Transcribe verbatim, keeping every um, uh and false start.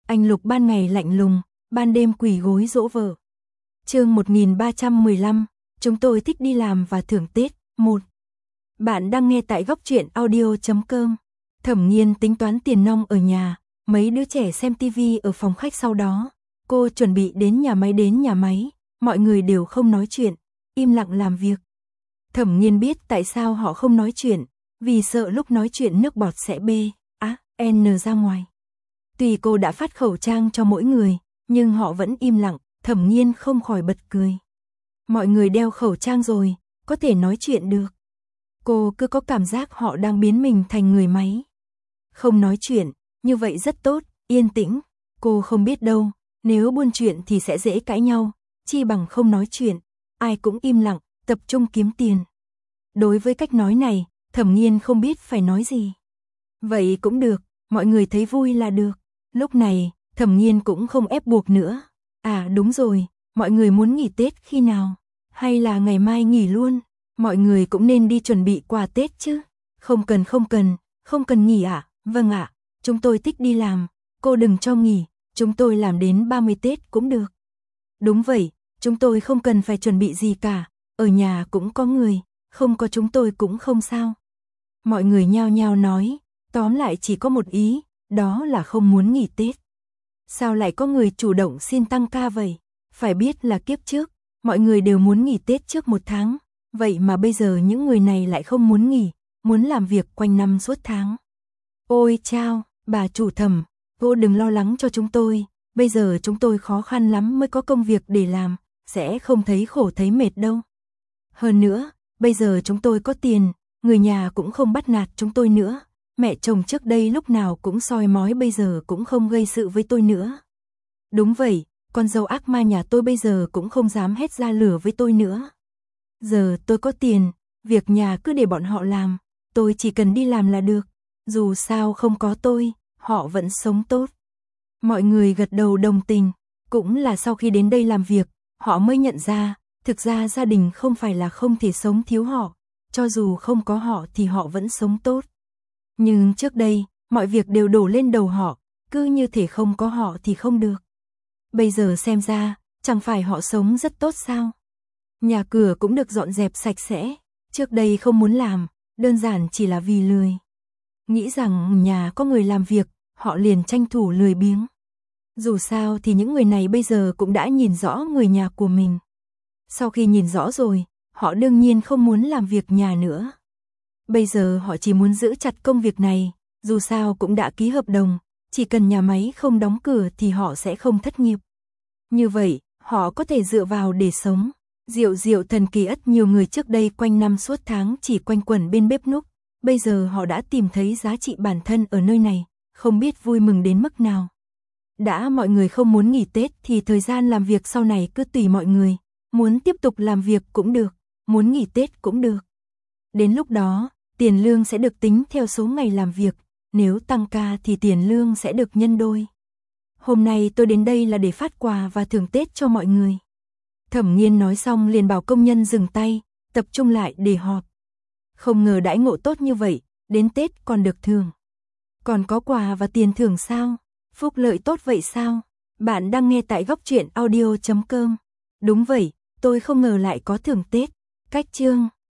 Anh Lục ban ngày lạnh lùng, ban đêm quỳ gối dỗ vợ. Chương một nghìn ba trăm mười lăm, chúng tôi thích đi làm và thưởng Tết. một. Bạn đang nghe tại góc truyện audio chấm com. Thẩm Nghiên tính toán tiền nong ở nhà, mấy đứa trẻ xem tivi ở phòng khách, sau đó cô chuẩn bị đến nhà máy đến nhà máy, mọi người đều không nói chuyện, im lặng làm việc. Thẩm Nghiên biết tại sao họ không nói chuyện, vì sợ lúc nói chuyện nước bọt sẽ bê, á, n ra ngoài. Tuy cô đã phát khẩu trang cho mỗi người, nhưng họ vẫn im lặng, Thẩm Nghiên không khỏi bật cười. Mọi người đeo khẩu trang rồi, có thể nói chuyện được. Cô cứ có cảm giác họ đang biến mình thành người máy. Không nói chuyện, như vậy rất tốt, yên tĩnh. Cô không biết đâu, nếu buôn chuyện thì sẽ dễ cãi nhau, chi bằng không nói chuyện, ai cũng im lặng, tập trung kiếm tiền. Đối với cách nói này, Thẩm Nghiên không biết phải nói gì. Vậy cũng được, mọi người thấy vui là được. Lúc này, Thẩm Nghiên cũng không ép buộc nữa. À đúng rồi, mọi người muốn nghỉ Tết khi nào? Hay là ngày mai nghỉ luôn? Mọi người cũng nên đi chuẩn bị quà Tết chứ. Không cần không cần, không cần nghỉ ạ. À? Vâng ạ, à, chúng tôi thích đi làm. Cô đừng cho nghỉ, chúng tôi làm đến ba mươi Tết cũng được. Đúng vậy, chúng tôi không cần phải chuẩn bị gì cả. Ở nhà cũng có người, không có chúng tôi cũng không sao. Mọi người nhao nhao nói, tóm lại chỉ có một ý, đó là không muốn nghỉ Tết. Sao lại có người chủ động xin tăng ca vậy? Phải biết là kiếp trước, mọi người đều muốn nghỉ Tết trước một tháng. Vậy mà bây giờ những người này lại không muốn nghỉ, muốn làm việc quanh năm suốt tháng. Ôi chao, bà chủ Thẩm, cô đừng lo lắng cho chúng tôi. Bây giờ chúng tôi khó khăn lắm mới có công việc để làm, sẽ không thấy khổ thấy mệt đâu. Hơn nữa, bây giờ chúng tôi có tiền, người nhà cũng không bắt nạt chúng tôi nữa. Mẹ chồng trước đây lúc nào cũng soi mói, bây giờ cũng không gây sự với tôi nữa. Đúng vậy, con dâu ác ma nhà tôi bây giờ cũng không dám hét ra lửa với tôi nữa. Giờ tôi có tiền, việc nhà cứ để bọn họ làm, tôi chỉ cần đi làm là được. Dù sao không có tôi, họ vẫn sống tốt. Mọi người gật đầu đồng tình, cũng là sau khi đến đây làm việc, họ mới nhận ra, thực ra gia đình không phải là không thể sống thiếu họ, cho dù không có họ thì họ vẫn sống tốt. Nhưng trước đây, mọi việc đều đổ lên đầu họ, cứ như thể không có họ thì không được. Bây giờ xem ra, chẳng phải họ sống rất tốt sao? Nhà cửa cũng được dọn dẹp sạch sẽ, trước đây không muốn làm, đơn giản chỉ là vì lười. Nghĩ rằng nhà có người làm việc, họ liền tranh thủ lười biếng. Dù sao thì những người này bây giờ cũng đã nhìn rõ người nhà của mình. Sau khi nhìn rõ rồi, họ đương nhiên không muốn làm việc nhà nữa. Bây giờ họ chỉ muốn giữ chặt công việc này, dù sao cũng đã ký hợp đồng, chỉ cần nhà máy không đóng cửa thì họ sẽ không thất nghiệp. Như vậy, họ có thể dựa vào để sống. Diệu diệu thần kỳ ất, nhiều người trước đây quanh năm suốt tháng chỉ quanh quẩn bên bếp núc, bây giờ họ đã tìm thấy giá trị bản thân ở nơi này, không biết vui mừng đến mức nào. Đã mọi người không muốn nghỉ Tết thì thời gian làm việc sau này cứ tùy mọi người, muốn tiếp tục làm việc cũng được, muốn nghỉ Tết cũng được. Đến lúc đó, tiền lương sẽ được tính theo số ngày làm việc, nếu tăng ca thì tiền lương sẽ được nhân đôi. Hôm nay tôi đến đây là để phát quà và thưởng Tết cho mọi người. Thẩm Nghiên nói xong liền bảo công nhân dừng tay, tập trung lại để họp. Không ngờ đãi ngộ tốt như vậy, đến Tết còn được thưởng. Còn có quà và tiền thưởng sao? Phúc lợi tốt vậy sao? Bạn đang nghe tại góc truyện audio chấm com. Đúng vậy, tôi không ngờ lại có thưởng Tết. Cách chương